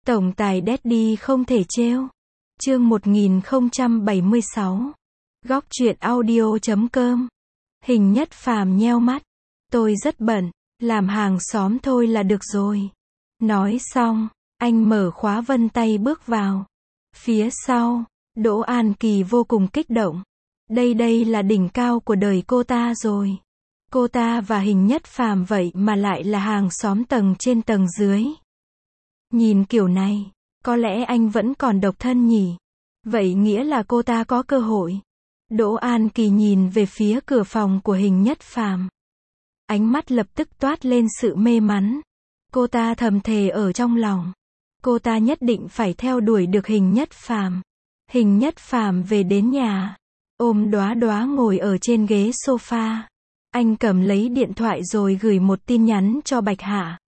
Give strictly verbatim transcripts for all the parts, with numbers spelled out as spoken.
Tổng tài Daddy không thể trêu. Chương một nghìn không trăm bảy mươi sáu. Góc truyện audio chấm com. Hình Nhất Phàm nheo mắt. Tôi rất bận, làm hàng xóm thôi là được rồi. Nói xong, anh mở khóa vân tay bước vào. Phía sau, Đỗ An Kỳ vô cùng kích động. Đây đây là đỉnh cao của đời cô ta rồi. Cô ta và Hình Nhất Phàm vậy mà lại là hàng xóm tầng trên tầng dưới. Nhìn kiểu này, có lẽ anh vẫn còn độc thân nhỉ? Vậy nghĩa là cô ta có cơ hội. Đỗ An Kỳ nhìn về phía cửa phòng của Hình Nhất Phàm. Ánh mắt lập tức toát lên sự mê mắn. Cô ta thầm thề ở trong lòng. Cô ta nhất định phải theo đuổi được Hình Nhất Phàm. Hình Nhất Phàm về đến nhà, ôm Đóa Đóa ngồi ở trên ghế sofa. Anh cầm lấy điện thoại rồi gửi một tin nhắn cho Bạch Hạ.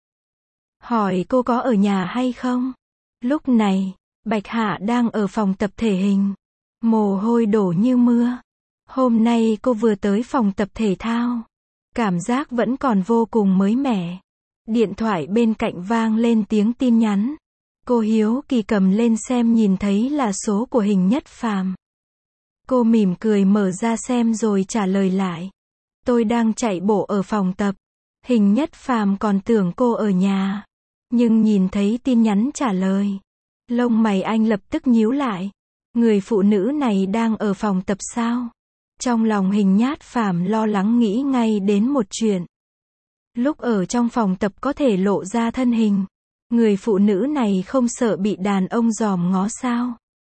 Hỏi cô có ở nhà hay không? Lúc này, Bạch Hạ đang ở phòng tập thể hình. Mồ hôi đổ như mưa. Hôm nay cô vừa tới phòng tập thể thao. Cảm giác vẫn còn vô cùng mới mẻ. Điện thoại bên cạnh vang lên tiếng tin nhắn. Cô hiếu kỳ cầm lên xem, nhìn thấy là số của Hình Nhất Phàm. Cô mỉm cười mở ra xem rồi trả lời lại. Tôi đang chạy bộ ở phòng tập. Hình Nhất Phàm còn tưởng cô ở nhà. Nhưng nhìn thấy tin nhắn trả lời, lông mày anh lập tức nhíu lại. Người phụ nữ này đang ở phòng tập sao? Trong lòng Hình Nhất Phàm lo lắng nghĩ ngay đến một chuyện. Lúc ở trong phòng tập có thể lộ ra thân hình. Người phụ nữ này không sợ bị đàn ông dòm ngó sao?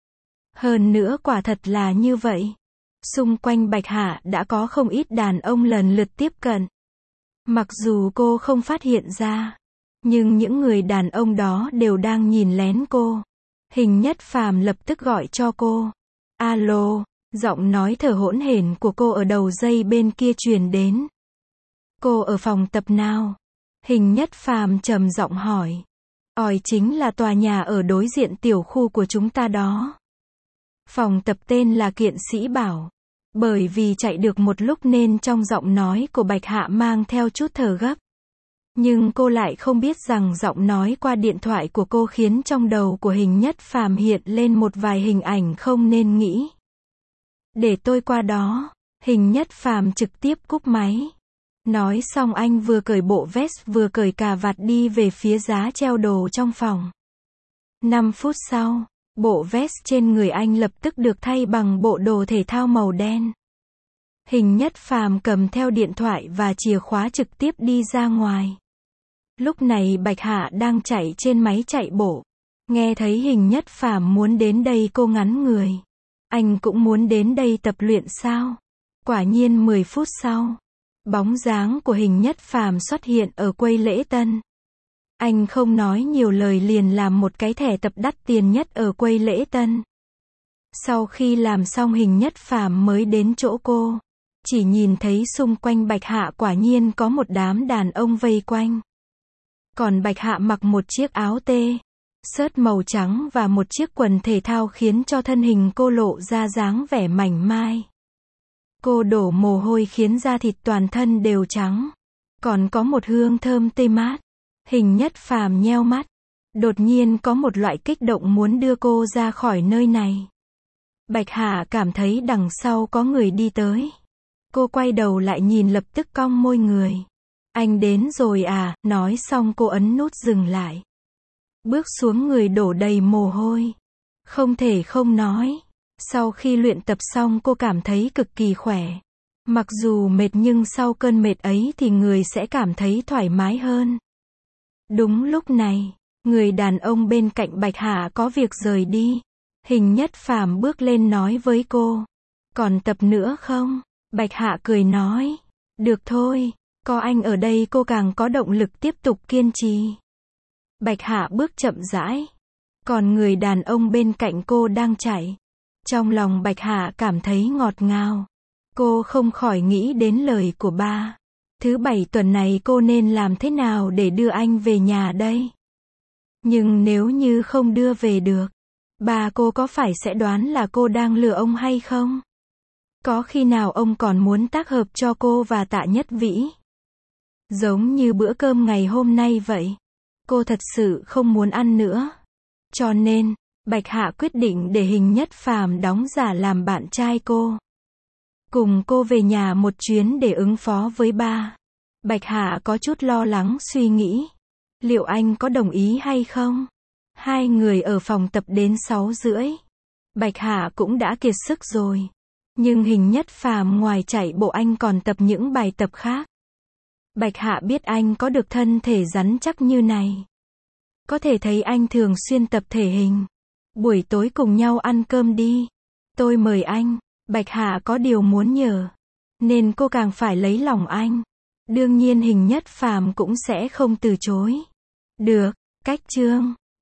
Hơn nữa quả thật là như vậy. Xung quanh Bạch Hạ đã có không ít đàn ông lần lượt tiếp cận. Mặc dù cô không phát hiện ra, nhưng những người đàn ông đó đều đang nhìn lén cô. Hình Nhất Phàm lập tức gọi cho cô. Alo, giọng nói thở hổn hển của cô ở đầu dây bên kia truyền đến. Cô ở phòng tập nào? Hình Nhất Phàm trầm giọng hỏi. Ỏi chính là tòa nhà ở đối diện tiểu khu của chúng ta đó. Phòng tập tên là Kiện Sĩ Bảo. Bởi vì chạy được một lúc nên trong giọng nói của Bạch Hạ mang theo chút thở gấp. Nhưng cô lại không biết rằng giọng nói qua điện thoại của cô khiến trong đầu của Hình Nhất Phàm hiện lên một vài hình ảnh không nên nghĩ. Để tôi qua đó. Hình Nhất Phàm trực tiếp cúp máy. Nói xong anh vừa cởi bộ vest vừa cởi cà vạt đi về phía giá treo đồ trong phòng. năm phút sau, bộ vest trên người anh lập tức được thay bằng bộ đồ thể thao màu đen. Hình Nhất Phàm cầm theo điện thoại và chìa khóa trực tiếp đi ra ngoài. Lúc này Bạch Hạ đang chạy trên máy chạy bộ. Nghe thấy Hình Nhất Phàm muốn đến đây cô ngắn người. Anh cũng muốn đến đây tập luyện sao? Quả nhiên mười phút sau, bóng dáng của Hình Nhất Phàm xuất hiện ở quầy lễ tân. Anh không nói nhiều lời liền làm một cái thẻ tập đắt tiền nhất ở quầy lễ tân. Sau khi làm xong Hình Nhất Phàm mới đến chỗ cô. Chỉ nhìn thấy xung quanh Bạch Hạ quả nhiên có một đám đàn ông vây quanh. Còn Bạch Hạ mặc một chiếc áo tê, xớt màu trắng và một chiếc quần thể thao khiến cho thân hình cô lộ ra dáng vẻ mảnh mai. Cô đổ mồ hôi khiến da thịt toàn thân đều trắng. Còn có một hương thơm tươi mát. Hình Nhất Phàm nheo mắt. Đột nhiên có một loại kích động muốn đưa cô ra khỏi nơi này. Bạch Hạ cảm thấy đằng sau có người đi tới. Cô quay đầu lại nhìn lập tức cong môi người. Anh đến rồi à? Nói xong cô ấn nút dừng lại. Bước xuống người đổ đầy mồ hôi. Không thể không nói. Sau khi luyện tập xong cô cảm thấy cực kỳ khỏe. Mặc dù mệt nhưng sau cơn mệt ấy thì người sẽ cảm thấy thoải mái hơn. Đúng lúc này, người đàn ông bên cạnh Bạch Hạ có việc rời đi. Hình Nhất Phàm bước lên nói với cô. Còn tập nữa không? Bạch Hạ cười nói. Được thôi, có anh ở đây cô càng có động lực tiếp tục kiên trì. Bạch Hạ bước chậm rãi. Còn người đàn ông bên cạnh cô đang chạy. Trong lòng Bạch Hạ cảm thấy ngọt ngào. Cô không khỏi nghĩ đến lời của ba. Thứ bảy tuần này cô nên làm thế nào để đưa anh về nhà đây? Nhưng nếu như không đưa về được, ba cô có phải sẽ đoán là cô đang lừa ông hay không? Có khi nào ông còn muốn tác hợp cho cô và Tạ Nhất Vĩ? Giống như bữa cơm ngày hôm nay vậy. Cô thật sự không muốn ăn nữa. Cho nên, Bạch Hạ quyết định để Hình Nhất Phàm đóng giả làm bạn trai cô. Cùng cô về nhà một chuyến để ứng phó với ba. Bạch Hạ có chút lo lắng suy nghĩ. Liệu anh có đồng ý hay không? Hai người ở phòng tập đến sáu rưỡi. Bạch Hạ cũng đã kiệt sức rồi. Nhưng Hình Nhất Phàm ngoài chạy bộ anh còn tập những bài tập khác. Bạch Hạ biết anh có được thân thể rắn chắc như này. Có thể thấy anh thường xuyên tập thể hình. Buổi tối cùng nhau ăn cơm đi. Tôi mời anh. Bạch Hạ có điều muốn nhờ. Nên cô càng phải lấy lòng anh. Đương nhiên Hình Nhất Phàm cũng sẽ không từ chối. Được, cách chương.